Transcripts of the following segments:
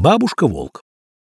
Бабушка-волк.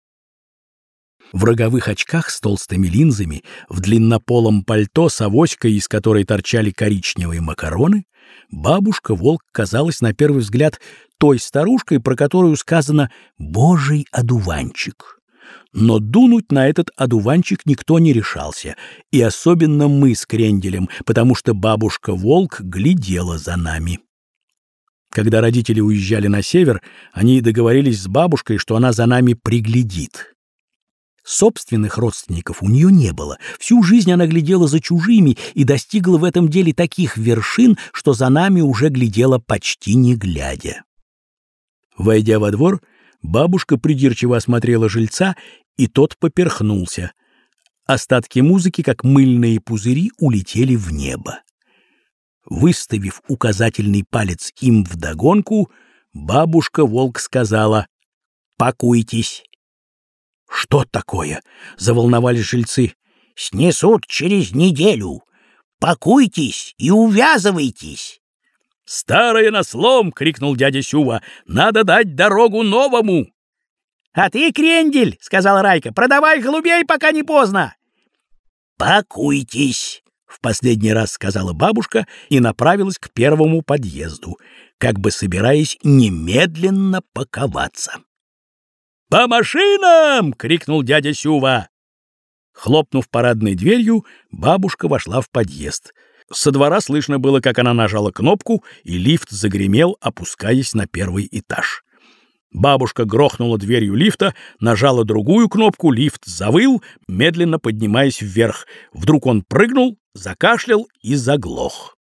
В роговых очках с толстыми линзами, в длиннополом пальто с авоськой, из которой торчали коричневые макароны, бабушка-волк казалась на первый взгляд той старушкой, про которую сказано «божий одуванчик». Но дунуть на этот одуванчик никто не решался, и особенно мы с Кренделем, потому что бабушка-волк глядела за нами. Когда родители уезжали на север, они договорились с бабушкой, что она за нами приглядит. Собственных родственников у нее не было. Всю жизнь она глядела за чужими и достигла в этом деле таких вершин, что за нами уже глядела почти не глядя. Войдя во двор, бабушка придирчиво осмотрела жильца, и тот поперхнулся. Остатки музыки, как мыльные пузыри, улетели в небо. Выставив указательный палец им вдогонку, бабушка-волк сказала: «Пакуйтесь». «Что такое?» — заволновались жильцы. «Снесут через неделю. Пакуйтесь и увязывайтесь». «Старое на слом!» — крикнул дядя Сюва. «Надо дать дорогу новому!» «А ты, Крендель, — сказала Райка, — продавай голубей, пока не поздно!» «Пакуйтесь!» — в последний раз сказала бабушка и направилась к первому подъезду, как бы собираясь немедленно паковаться. «По машинам!» — крикнул дядя Сюва. Хлопнув парадной дверью, бабушка вошла в подъезд. Со двора слышно было, как она нажала кнопку, и лифт загремел, опускаясь на первый этаж. Бабушка грохнула дверью лифта, нажала другую кнопку, лифт завыл, медленно поднимаясь вверх. Вдруг он прыгнул, закашлял и заглох.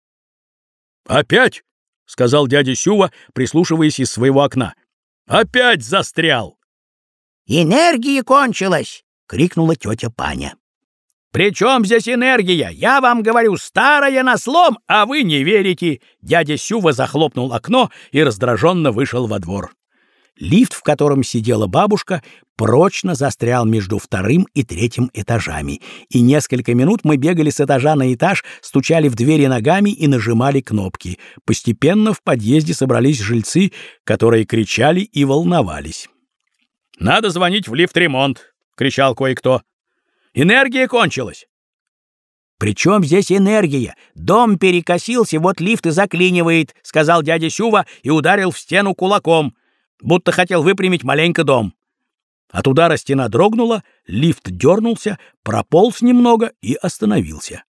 «Опять!» — сказал дядя Сюва, прислушиваясь из своего окна. «Опять застрял!» «Энергия кончилась!» — крикнула тетя Паня. «При чем здесь энергия? Я вам говорю, старая на слом, а вы не верите!» Дядя Сюва захлопнул окно и раздраженно вышел во двор. Лифт, в котором сидела бабушка, прочно застрял между вторым и третьим этажами, и несколько минут мы бегали с этажа на этаж, стучали в двери ногами и нажимали кнопки. Постепенно в подъезде собрались жильцы, которые кричали и волновались. «Надо звонить в лифт-ремонт!» — кричал кое-кто. «Энергия кончилась!» «При чем здесь энергия? Дом перекосился, вот лифт и заклинивает», — сказал дядя Сюва и ударил в стену кулаком, будто хотел выпрямить маленько дом. От удара стена дрогнула, лифт дернулся, прополз немного и остановился.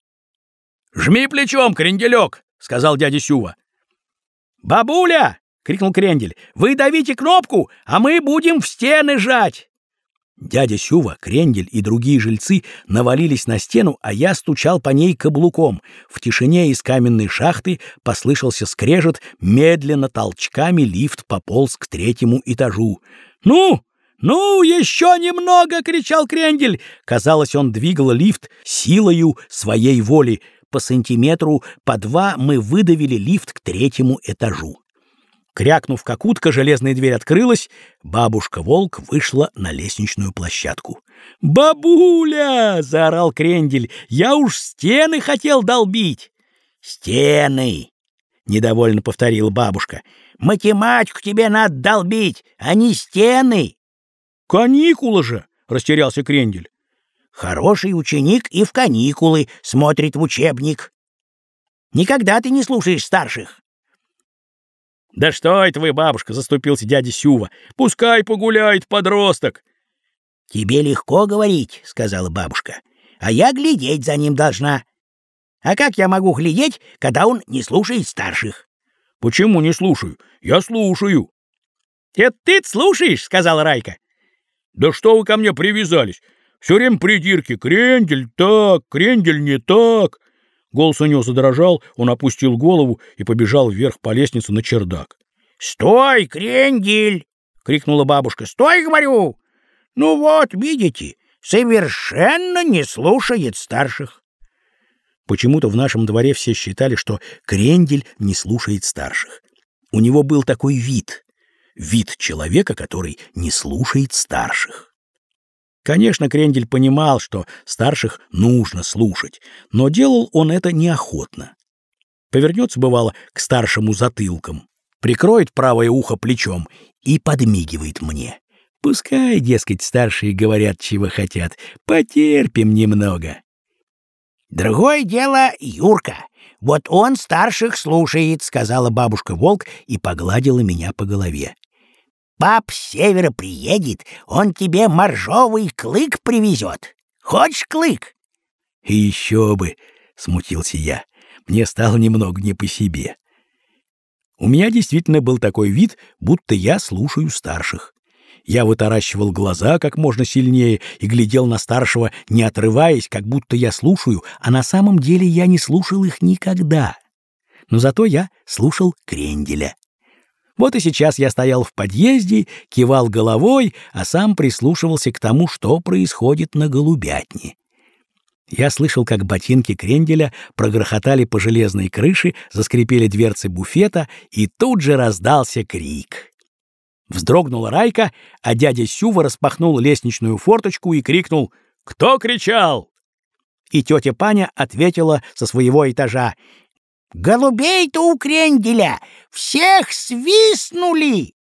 «Жми плечом, Кренделек!» — сказал дядя Сюва. «Бабуля!» — крикнул Крендель. «Вы давите кнопку, а мы будем в стены жать!» Дядя Сюва, Крендель и другие жильцы навалились на стену, а я стучал по ней каблуком. В тишине из каменной шахты послышался скрежет, медленно толчками лифт пополз к третьему этажу. «Ну, еще немного!» — кричал Крендель. Казалось, он двигал лифт силою своей воли. По сантиметру, по два мы выдавили лифт к третьему этажу. Крякнув как утка, железная дверь открылась, бабушка-волк вышла на лестничную площадку. «Бабуля!» — заорал Крендель. «Я уж стены хотел долбить!» «Стены!» — недовольно повторила бабушка. «Математику тебе надо долбить, а не стены!» «Каникулы же!» — растерялся Крендель. «Хороший ученик и в каникулы смотрит в учебник. Никогда ты не слушаешь старших». «Да что это вы, бабушка!» — заступился дядя Сюва. «Пускай погуляет подросток!» «Тебе легко говорить, — сказала бабушка, — а я глядеть за ним должна. А как я могу глядеть, когда он не слушает старших?» «Почему не слушаю? Я слушаю!» «Это ты-то слушаешь? — сказала Райка. «Да что вы ко мне привязались? Все время придирки. Крендель так, Крендель не так!» Голос у него задрожал, он опустил голову и побежал вверх по лестнице на чердак. «Стой, Крендель!» — крикнула бабушка. «Стой, говорю! Ну вот, видите, совершенно не слушает старших». Почему-то в нашем дворе все считали, что Крендель не слушает старших. У него был такой вид человека, который не слушает старших. Конечно, Крендель понимал, что старших нужно слушать, но делал он это неохотно. Повернется, бывало, к старшему затылком, прикроет правое ухо плечом и подмигивает мне. Пускай, дескать, старшие говорят, чего хотят, потерпим немного. «Другое дело Юрка. Вот он старших слушает», — сказала бабушка-волк и погладила меня по голове. «Пап с севера приедет, он тебе моржовый клык привезет. Хочешь клык?» «И еще бы!» — смутился я. Мне стало немного не по себе. У меня действительно был такой вид, будто я слушаю старших. Я вытаращивал глаза как можно сильнее и глядел на старшего, не отрываясь, как будто я слушаю, а на самом деле я не слушал их никогда. Но зато я слушал кренделя. Вот и сейчас я стоял в подъезде, кивал головой, а сам прислушивался к тому, что происходит на голубятне. Я слышал, как ботинки кренделя прогрохотали по железной крыше, заскрипели дверцы буфета, и тут же раздался крик. Вздрогнула Райка, а дядя Сюва распахнул лестничную форточку и крикнул: «Кто кричал?» И тетя Паня ответила со своего этажа: «Голубей-то у кренделя всех свистнули!»